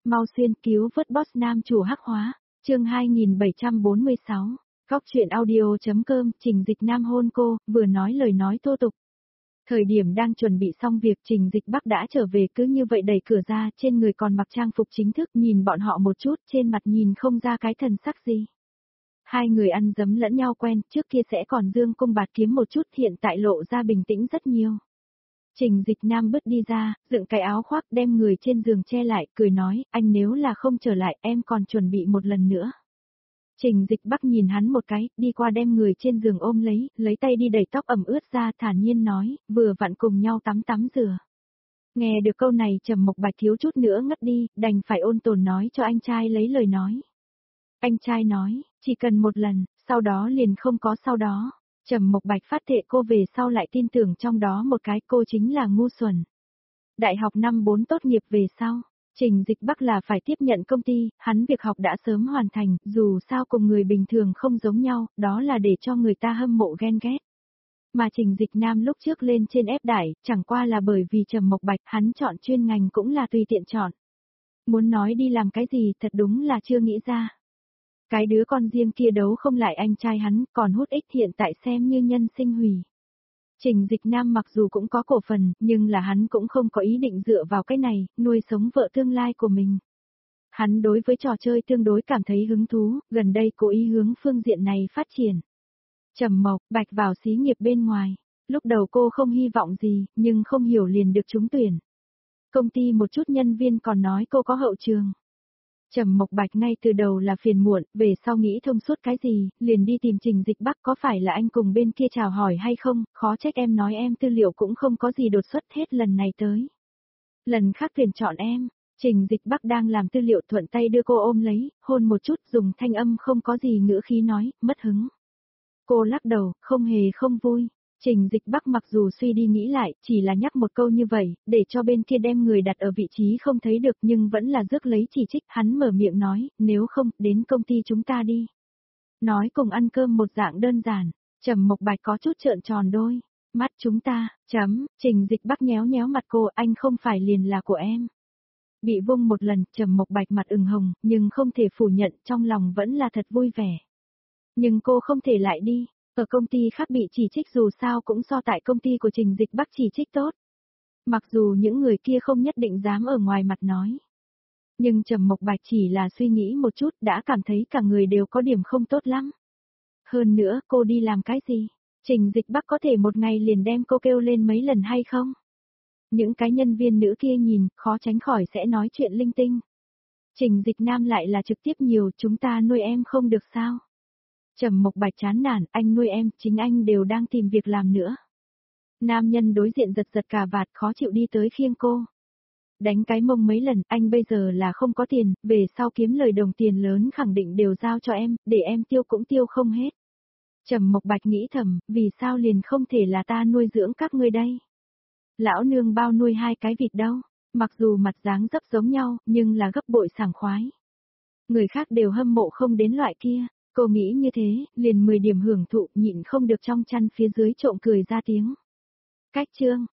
Mau xuyên cứu vớt boss nam chủ hắc hóa, chương 2746, góc chuyện audio.com, Trình Dịch Nam hôn cô, vừa nói lời nói thô tục. Thời điểm đang chuẩn bị xong việc Trình Dịch Bắc đã trở về, cứ như vậy đẩy cửa ra, trên người còn mặc trang phục chính thức, nhìn bọn họ một chút, trên mặt nhìn không ra cái thần sắc gì. Hai người ăn dấm lẫn nhau quen, trước kia sẽ còn dương cung bạt kiếm một chút, hiện tại lộ ra bình tĩnh rất nhiều. Trình Dịch Nam bước đi ra, dựng cái áo khoác đem người trên giường che lại, cười nói, anh nếu là không trở lại em còn chuẩn bị một lần nữa. Trình Dịch Bắc nhìn hắn một cái, đi qua đem người trên giường ôm lấy tay đi đẩy tóc ẩm ướt ra, thản nhiên nói, vừa vặn cùng nhau tắm rửa. Nghe được câu này Trầm Mộc Bạch thiếu chút nữa ngất đi, đành phải ôn tồn nói cho anh trai lấy lời nói. Anh trai nói, chỉ cần một lần, sau đó liền không có sau đó. Trầm Mộc Bạch phát thệ cô về sau lại tin tưởng trong đó một cái, cô chính là ngu xuẩn. Đại học năm 4 tốt nghiệp về sau, Trình Dịch Bắc là phải tiếp nhận công ty, hắn việc học đã sớm hoàn thành, dù sao cùng người bình thường không giống nhau, đó là để cho người ta hâm mộ ghen ghét. Mà Trình Dịch Nam lúc trước lên trên ép đại, chẳng qua là bởi vì Trầm Mộc Bạch hắn chọn chuyên ngành cũng là tùy tiện chọn. Muốn nói đi làm cái gì thật đúng là chưa nghĩ ra. Cái đứa con riêng kia đấu không lại anh trai hắn, còn hút ích hiện tại xem như nhân sinh hủy. Trình Dịch Nam mặc dù cũng có cổ phần, nhưng là hắn cũng không có ý định dựa vào cái này, nuôi sống vợ tương lai của mình. Hắn đối với trò chơi tương đối cảm thấy hứng thú, gần đây cố ý hướng phương diện này phát triển. Trầm Mộc Bạch vào xí nghiệp bên ngoài, lúc đầu cô không hy vọng gì, nhưng không hiểu liền được trúng tuyển. Công ty một chút nhân viên còn nói cô có hậu trường. Trầm Mộc Bạch ngay từ đầu là phiền muộn, về sau nghĩ thông suốt cái gì, liền đi tìm Trình Dịch Bắc, có phải là anh cùng bên kia chào hỏi hay không, khó trách em nói em tư liệu cũng không có gì đột xuất hết lần này tới. Lần khác tuyển chọn em, Trình Dịch Bắc đang làm tư liệu thuận tay đưa cô ôm lấy, hôn một chút dùng thanh âm không có gì ngữ khí nói, mất hứng. Cô lắc đầu, không hề không vui. Trình Dịch Bắc mặc dù suy đi nghĩ lại, chỉ là nhắc một câu như vậy, để cho bên kia đem người đặt ở vị trí không thấy được nhưng vẫn là rước lấy chỉ trích, hắn mở miệng nói, nếu không, đến công ty chúng ta đi. Nói cùng ăn cơm một dạng đơn giản, Trầm Mộc Bạch có chút trợn tròn đôi, mắt chúng ta, Trình Dịch Bắc nhéo nhéo mặt cô, anh không phải liền là của em. Bị vung một lần, Trầm Mộc Bạch mặt ửng hồng, nhưng không thể phủ nhận, trong lòng vẫn là thật vui vẻ. Nhưng cô không thể lại đi. Ở công ty khác bị chỉ trích dù sao cũng so tại công ty của Trình Dịch Bắc chỉ trích tốt. Mặc dù những người kia không nhất định dám ở ngoài mặt nói. Nhưng Trầm Mộc Bạch chỉ là suy nghĩ một chút đã cảm thấy cả người đều có điểm không tốt lắm. Hơn nữa cô đi làm cái gì? Trình Dịch Bắc có thể một ngày liền đem cô kêu lên mấy lần hay không? Những cái nhân viên nữ kia nhìn khó tránh khỏi sẽ nói chuyện linh tinh. Trình Dịch Nam lại là trực tiếp nhiều, chúng ta nuôi em không được sao? Trầm Mộc Bạch chán nản, anh nuôi em, chính anh đều đang tìm việc làm nữa. Nam nhân đối diện giật giật cà vạt khó chịu đi tới khiêng cô. Đánh cái mông mấy lần, anh bây giờ là không có tiền, về sau kiếm lời đồng tiền lớn khẳng định đều giao cho em, để em tiêu cũng tiêu không hết. Trầm Mộc Bạch nghĩ thầm, vì sao liền không thể là ta nuôi dưỡng các ngươi đây? Lão nương bao nuôi hai cái vịt đâu, mặc dù mặt dáng dấp giống nhau, nhưng là gấp bội sảng khoái. Người khác đều hâm mộ không đến loại kia. Cô nghĩ như thế, liền 10 điểm hưởng thụ, nhịn không được trong chăn phía dưới trộm cười ra tiếng. Cách chương,